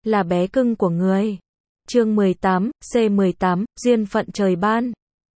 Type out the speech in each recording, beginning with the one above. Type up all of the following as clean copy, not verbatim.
là bé cưng của người. Chương 18, C18, duyên phận trời ban.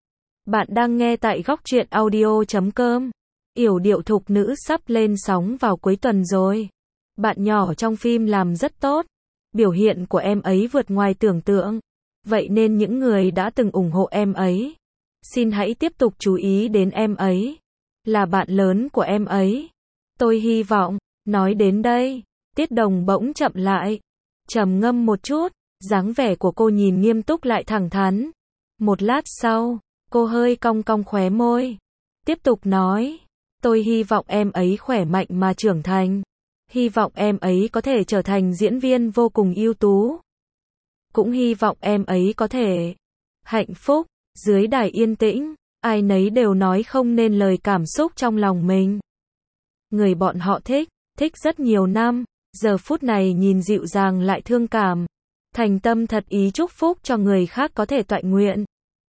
Bạn đang nghe tại góc truyện audio.com. Yểu điệu thục nữ sắp lên sóng vào cuối tuần rồi. Bạn nhỏ trong phim làm rất tốt. Biểu hiện của em ấy vượt ngoài tưởng tượng. Vậy nên những người đã từng ủng hộ em ấy, xin hãy tiếp tục chú ý đến em ấy. Là bạn lớn của em ấy. Tôi hy vọng. Nói đến đây, Tiết Đồng bỗng chậm lại, trầm ngâm một chút, dáng vẻ của cô nhìn nghiêm túc lại thẳng thắn. Một lát sau, cô hơi cong cong khóe môi, tiếp tục nói, tôi hy vọng em ấy khỏe mạnh mà trưởng thành. Hy vọng em ấy có thể trở thành diễn viên vô cùng ưu tú. Cũng hy vọng em ấy có thể hạnh phúc. Dưới đài yên tĩnh, ai nấy đều nói không nên lời cảm xúc trong lòng mình. Người bọn họ thích rất nhiều năm, giờ phút này nhìn dịu dàng lại thương cảm, thành tâm thật ý chúc phúc cho người khác có thể toại nguyện,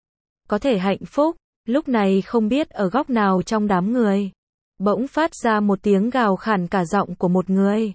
có thể hạnh phúc. Lúc này không biết ở góc nào trong đám người, bỗng phát ra một tiếng gào khản cả giọng của một người.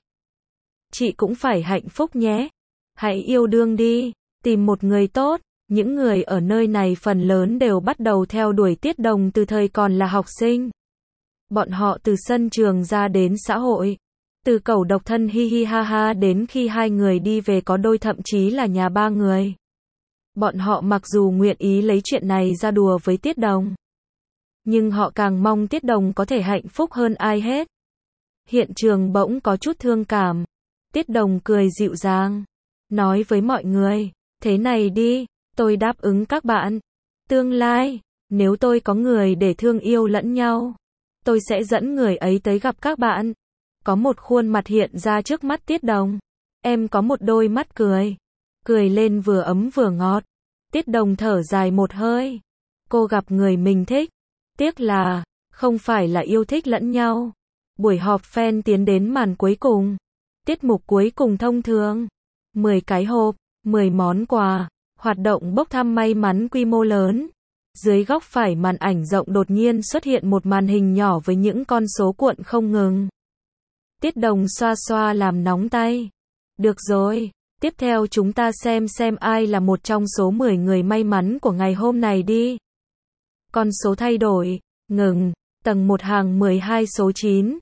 Chị cũng phải hạnh phúc nhé. Hãy yêu đương đi, tìm một người tốt. Những người ở nơi này phần lớn đều bắt đầu theo đuổi Tiết Đồng từ thời còn là học sinh. Bọn họ từ sân trường ra đến xã hội, từ cẩu độc thân hi hi ha ha đến khi hai người đi về có đôi thậm chí là nhà ba người. Bọn họ mặc dù nguyện ý lấy chuyện này ra đùa với Tiết Đồng, nhưng họ càng mong Tiết Đồng có thể hạnh phúc hơn ai hết. Hiện trường bỗng có chút thương cảm. Tiết Đồng cười dịu dàng, nói với mọi người, thế này đi, tôi đáp ứng các bạn. Tương lai, nếu tôi có người để thương yêu lẫn nhau, tôi sẽ dẫn người ấy tới gặp các bạn. Có một khuôn mặt hiện ra trước mắt Tiết Đồng. Em có một đôi mắt cười. Cười lên vừa ấm vừa ngọt. Tiết Đồng thở dài một hơi. Cô gặp người mình thích. Tiếc là, không phải là yêu thích lẫn nhau. Buổi họp fan tiến đến màn cuối cùng. Tiết mục cuối cùng thông thường. 10 cái hộp, 10 món quà. Hoạt động bốc thăm may mắn quy mô lớn. Dưới góc phải màn ảnh rộng đột nhiên xuất hiện một màn hình nhỏ với những con số cuộn không ngừng. Tiết Đồng xoa xoa làm nóng tay. Được rồi, tiếp theo chúng ta xem ai là một trong số 10 người may mắn của ngày hôm này đi. Con số thay đổi, ngừng, tầng 1 hàng 12 số 9.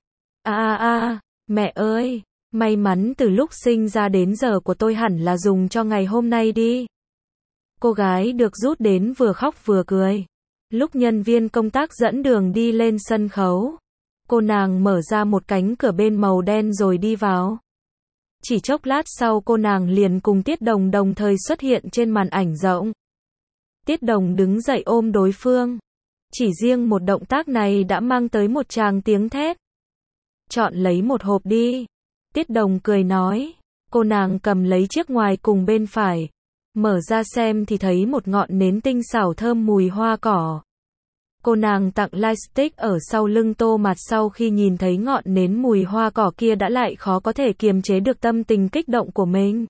Mẹ ơi, may mắn từ lúc sinh ra đến giờ của tôi hẳn là dùng cho ngày hôm nay đi. Cô gái được rút đến vừa khóc vừa cười. Lúc nhân viên công tác dẫn đường đi lên sân khấu, cô nàng mở ra một cánh cửa bên màu đen rồi đi vào. Chỉ chốc lát sau cô nàng liền cùng Tiết Đồng đồng thời xuất hiện trên màn ảnh rộng. Tiết Đồng đứng dậy ôm đối phương. Chỉ riêng một động tác này đã mang tới một tràng tiếng thét. Chọn lấy một hộp đi. Tiết Đồng cười nói. Cô nàng cầm lấy chiếc ngoài cùng bên phải. Mở ra xem thì thấy một ngọn nến tinh xảo thơm mùi hoa cỏ. Cô nàng tặng lightstick ở sau lưng Tô Mạt sau khi nhìn thấy ngọn nến mùi hoa cỏ kia đã lại khó có thể kiềm chế được tâm tình kích động của mình.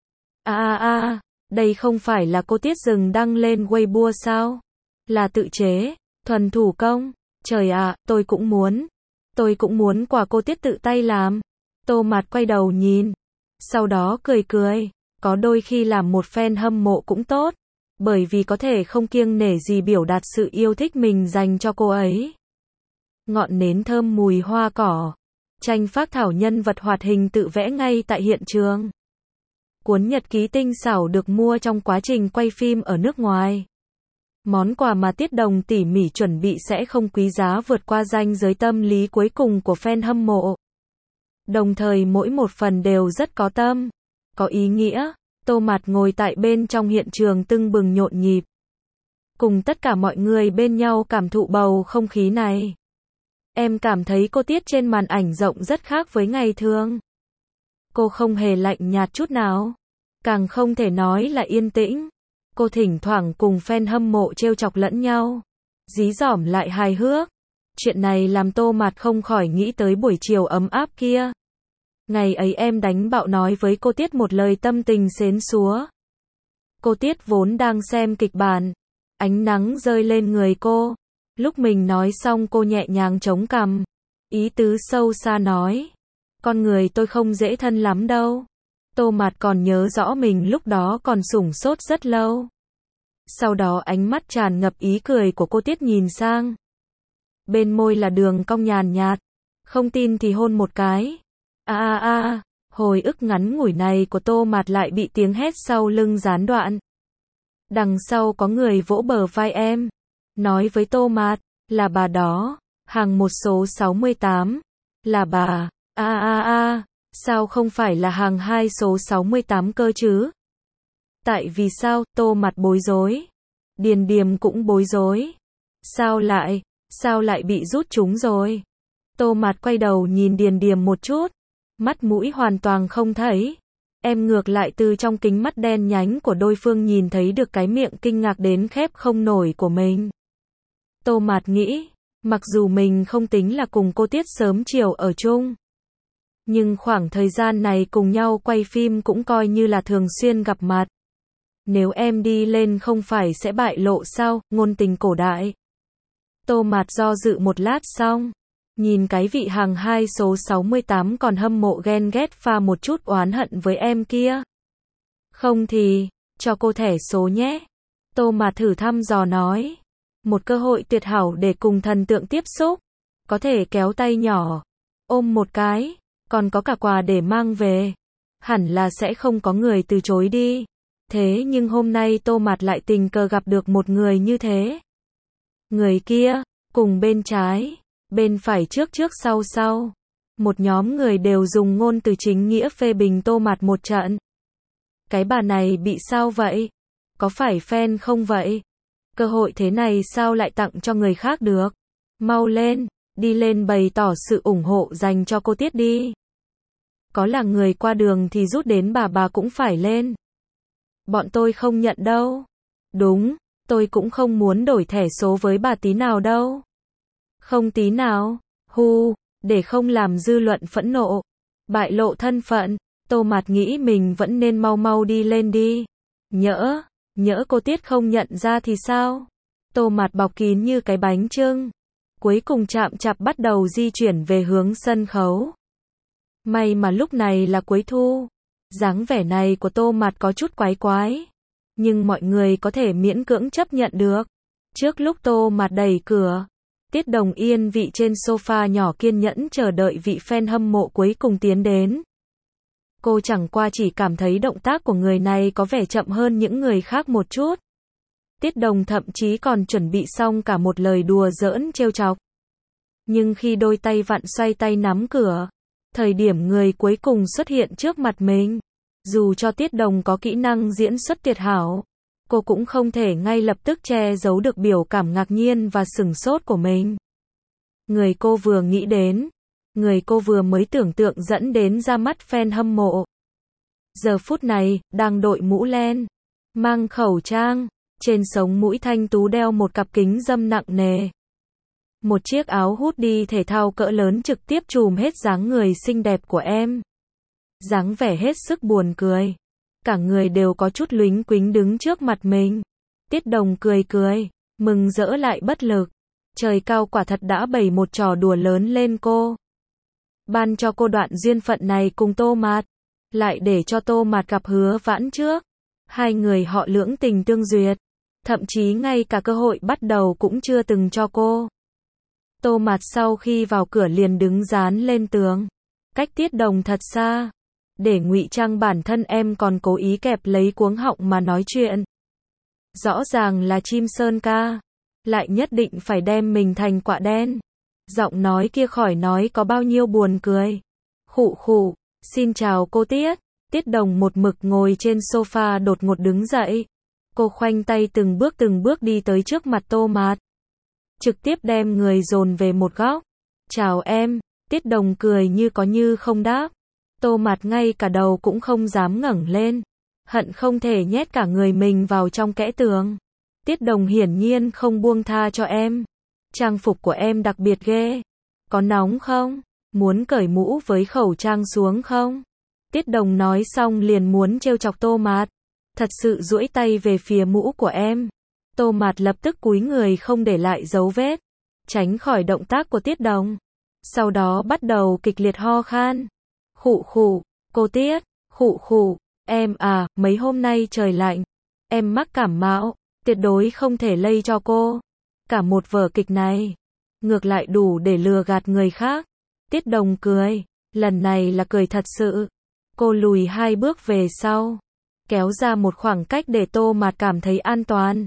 Đây không phải là cô Tiết Dừng đăng lên Weibo sao? Là tự chế, thuần thủ công. Trời ạ, tôi cũng muốn. Tôi cũng muốn quà cô Tiết tự tay làm. Tô Mạt quay đầu nhìn. Sau đó cười. Có đôi khi làm một fan hâm mộ cũng tốt. Bởi vì có thể không kiêng nể gì biểu đạt sự yêu thích mình dành cho cô ấy. Ngọn nến thơm mùi hoa cỏ. Tranh phác thảo nhân vật hoạt hình tự vẽ ngay tại hiện trường. Cuốn nhật ký tinh xảo được mua trong quá trình quay phim ở nước ngoài. Món quà mà Tiết Đồng tỉ mỉ chuẩn bị sẽ không quý giá vượt qua ranh giới tâm lý cuối cùng của fan hâm mộ. Đồng thời mỗi một phần đều rất có tâm, có ý nghĩa. Tô Mạt ngồi tại bên trong hiện trường tưng bừng nhộn nhịp. Cùng tất cả mọi người bên nhau cảm thụ bầu không khí này. Em cảm thấy cô Tiết trên màn ảnh rộng rất khác với ngày thường. Cô không hề lạnh nhạt chút nào. Càng không thể nói là yên tĩnh. Cô thỉnh thoảng cùng fan hâm mộ trêu chọc lẫn nhau. Dí dỏm lại hài hước. Chuyện này làm Tô Mạt không khỏi nghĩ tới buổi chiều ấm áp kia. Ngày ấy em đánh bạo nói với cô Tiết một lời tâm tình xến xúa. Cô Tiết vốn đang xem kịch bản. Ánh nắng rơi lên người cô. Lúc mình nói xong cô nhẹ nhàng chống cằm. Ý tứ sâu xa nói. Con người tôi không dễ thân lắm đâu. Tô Mạt còn nhớ rõ mình lúc đó còn sửng sốt rất lâu. Sau đó ánh mắt tràn ngập ý cười của cô Tiết nhìn sang. Bên môi là đường cong nhàn nhạt. Không tin thì hôn một cái. Hồi ức ngắn ngủi này của Tô Mạt lại bị tiếng hét sau lưng gián đoạn. Đằng sau có người vỗ bờ vai em. Nói với Tô Mạt, là bà đó, hàng một số 68. Là bà, sao không phải là hàng 2 số 68 cơ chứ? Tại vì sao? Tô Mạt bối rối. Điền Điềm cũng bối rối. Sao lại bị rút chúng rồi? Tô Mạt quay đầu nhìn Điền Điềm một chút. Mắt mũi hoàn toàn không thấy. Em ngược lại từ trong kính mắt đen nhánh của đối phương nhìn thấy được cái miệng kinh ngạc đến khép không nổi của mình. Tô Mạt nghĩ, mặc dù mình không tính là cùng cô Tiết sớm chiều ở chung, nhưng khoảng thời gian này cùng nhau quay phim cũng coi như là thường xuyên gặp mặt. Nếu em đi lên không phải sẽ bại lộ sao, ngôn tình cổ đại. Tô Mạt do dự một lát xong, nhìn cái vị hàng 2 số 68 còn hâm mộ ghen ghét pha một chút oán hận với em kia. Không thì, cho cô thẻ số nhé. Tô Mạt thử thăm dò nói. Một cơ hội tuyệt hảo để cùng thần tượng tiếp xúc. Có thể kéo tay nhỏ, ôm một cái, còn có cả quà để mang về. Hẳn là sẽ không có người từ chối đi. Thế nhưng hôm nay Tô Mạt lại tình cờ gặp được một người như thế. Người kia, cùng bên trái, bên phải trước trước sau sau. Một nhóm người đều dùng ngôn từ chính nghĩa phê bình Tô Mạt một trận. Cái bà này bị sao vậy? Có phải fan không vậy? Cơ hội thế này sao lại tặng cho người khác được? Mau lên, đi lên bày tỏ sự ủng hộ dành cho cô Tiết đi. Có là người qua đường thì rút đến bà cũng phải lên. Bọn tôi không nhận đâu. Đúng, tôi cũng không muốn đổi thẻ số với bà tí nào đâu. Không tí nào, để không làm dư luận phẫn nộ, bại lộ thân phận, Tô Mạt nghĩ mình vẫn nên mau mau đi lên đi. Nhỡ cô Tiết không nhận ra thì sao? Tô Mạt bọc kín như cái bánh chưng. Cuối cùng chạm chạp bắt đầu di chuyển về hướng sân khấu. May mà lúc này là cuối thu. Dáng vẻ này của Tô Mạt có chút quái quái. Nhưng mọi người có thể miễn cưỡng chấp nhận được. Trước lúc Tô Mạt đẩy cửa, Tiết Đồng yên vị trên sofa nhỏ kiên nhẫn chờ đợi vị fan hâm mộ cuối cùng tiến đến. Cô chẳng qua chỉ cảm thấy động tác của người này có vẻ chậm hơn những người khác một chút. Tiết Đồng thậm chí còn chuẩn bị xong cả một lời đùa giỡn trêu chọc. Nhưng khi đôi tay vặn xoay tay nắm cửa, thời điểm người cuối cùng xuất hiện trước mặt mình, dù cho Tiết Đồng có kỹ năng diễn xuất tuyệt hảo, cô cũng không thể ngay lập tức che giấu được biểu cảm ngạc nhiên và sửng sốt của mình. Người cô vừa nghĩ đến, người cô vừa mới tưởng tượng dẫn đến ra mắt fan hâm mộ. Giờ phút này, đang đội mũ len, mang khẩu trang, trên sống mũi thanh tú đeo một cặp kính râm nặng nề. Một chiếc áo hoodie thể thao cỡ lớn trực tiếp trùm hết dáng người xinh đẹp của em. Dáng vẻ hết sức buồn cười. Cả người đều có chút lúnh quính đứng trước mặt mình. Tiết Đồng cười cười, mừng rỡ lại bất lực. Trời cao quả thật đã bày một trò đùa lớn lên cô. Ban cho cô đoạn duyên phận này cùng Tô Mạt. Lại để cho Tô Mạt gặp Hứa Vãn trước. Hai người họ lưỡng tình tương duyệt. Thậm chí ngay cả cơ hội bắt đầu cũng chưa từng cho cô. Tô Mạt sau khi vào cửa liền đứng dán lên tường. Cách Tiết Đồng thật xa. Để ngụy trang bản thân em còn cố ý kẹp lấy cuống họng mà nói chuyện. Rõ ràng là chim sơn ca. Lại nhất định phải đem mình thành quạ đen. Giọng nói kia khỏi nói có bao nhiêu buồn cười. Khụ, xin chào cô Tiết. Tiết Đồng một mực ngồi trên sofa đột ngột đứng dậy. Cô khoanh tay từng bước đi tới trước mặt Tô Mạt. Trực tiếp đem người dồn về một góc. Chào em. Tiết Đồng cười như có như không đáp. Tô Mạt ngay cả đầu cũng không dám ngẩng lên. Hận không thể nhét cả người mình vào trong kẽ tường. Tiết Đồng hiển nhiên không buông tha cho em. Trang phục của em đặc biệt ghê. Có nóng không? Muốn cởi mũ với khẩu trang xuống không? Tiết Đồng nói xong liền muốn trêu chọc Tô Mạt. Thật sự duỗi tay về phía mũ của em. Tô Mạt lập tức cúi người không để lại dấu vết. Tránh khỏi động tác của Tiết Đồng. Sau đó bắt đầu kịch liệt ho khan. Khụ, cô Tiết. Khụ khụ, em à, mấy hôm nay trời lạnh, em mắc cảm mạo, tuyệt đối không thể lây cho cô. Cả một vở kịch này, ngược lại đủ để lừa gạt người khác. Tiết Đồng cười, lần này là cười thật sự. Cô lùi 2 bước về sau, kéo ra một khoảng cách để Tô Mạt cảm thấy an toàn.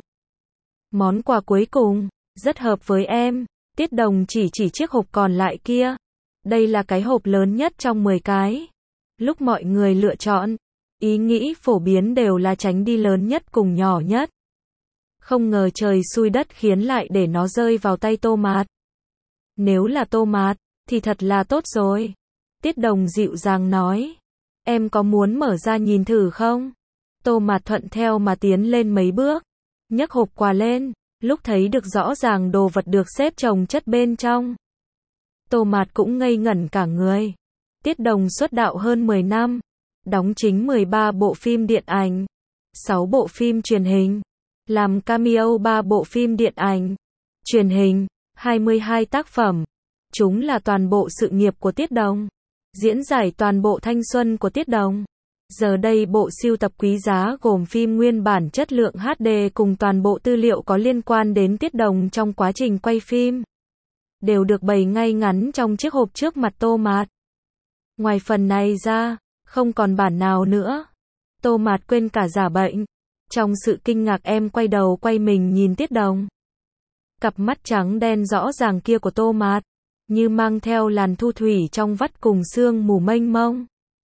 Món quà cuối cùng, rất hợp với em. Tiết Đồng chỉ chiếc hộp còn lại kia. Đây là cái hộp lớn nhất trong 10 cái. Lúc mọi người lựa chọn, ý nghĩ phổ biến đều là tránh đi lớn nhất cùng nhỏ nhất. Không ngờ trời xui đất khiến lại để nó rơi vào tay Tô Mạt. Nếu là Tô Mạt, thì thật là tốt rồi. Tiết Đồng dịu dàng nói. Em có muốn mở ra nhìn thử không? Tô Mạt thuận theo mà tiến lên mấy bước. Nhấc hộp quà lên. Lúc thấy được rõ ràng đồ vật được xếp chồng chất bên trong. Tô Mạt cũng ngây ngẩn cả người. Tiết Đồng xuất đạo hơn 10 năm. Đóng chính 13 bộ phim điện ảnh. 6 bộ phim truyền hình. Làm cameo 3 bộ phim điện ảnh. Truyền hình. 22 tác phẩm. Chúng là toàn bộ sự nghiệp của Tiết Đồng. Diễn giải toàn bộ thanh xuân của Tiết Đồng. Giờ đây bộ sưu tập quý giá gồm phim nguyên bản chất lượng HD cùng toàn bộ tư liệu có liên quan đến Tiết Đồng trong quá trình quay phim. Đều được bày ngay ngắn trong chiếc hộp trước mặt Tô Mạt. Ngoài phần này ra, không còn bản nào nữa. Tô Mạt quên cả giả bệnh. Trong sự kinh ngạc em quay đầu quay mình nhìn Tiết Đồng. Cặp mắt trắng đen rõ ràng kia của Tô Mạt, như mang theo làn thu thủy trong vắt cùng sương mù mênh mông.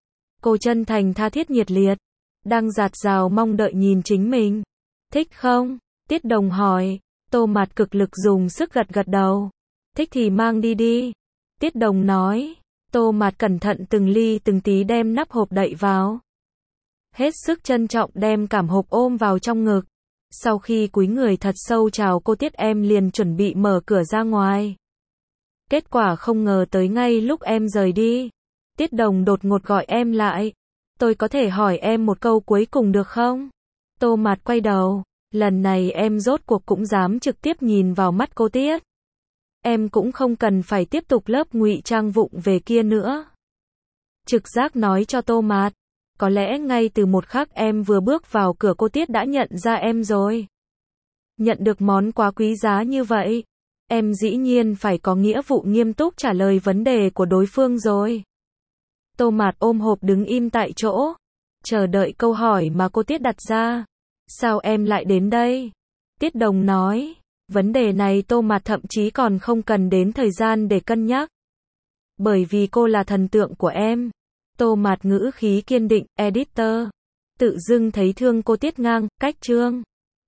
Cô chân thành tha thiết nhiệt liệt, đang dạt dào mong đợi nhìn chính mình. Thích không? Tiết Đồng hỏi. Tô Mạt cực lực dùng sức gật gật đầu. Thích thì mang đi đi. Tiết Đồng nói. Tô Mạt cẩn thận từng ly từng tí đem nắp hộp đậy vào. Hết sức trân trọng đem cảm hộp ôm vào trong ngực. Sau khi cúi người thật sâu chào cô Tiết em liền chuẩn bị mở cửa ra ngoài. Kết quả không ngờ tới ngay lúc em rời đi. Tiết Đồng đột ngột gọi em lại. Tôi có thể hỏi em một câu cuối cùng được không? Tô Mạt quay đầu. Lần này em rốt cuộc cũng dám trực tiếp nhìn vào mắt cô Tiết. Em cũng không cần phải tiếp tục lớp ngụy trang vụng về kia nữa. Trực giác nói cho Tô Mạt. Có lẽ ngay từ một khắc em vừa bước vào cửa cô Tiết đã nhận ra em rồi. Nhận được món quà quý giá như vậy, em dĩ nhiên phải có nghĩa vụ nghiêm túc trả lời vấn đề của đối phương rồi. Tô Mạt ôm hộp đứng im tại chỗ, chờ đợi câu hỏi mà cô Tiết đặt ra. Sao em lại đến đây? Tiết Đồng nói, vấn đề này Tô Mạt thậm chí còn không cần đến thời gian để cân nhắc. Bởi vì cô là thần tượng của em. Tô Mạt ngữ khí kiên định, editor. Tự dưng thấy thương cô Tiết ngang, cách chương.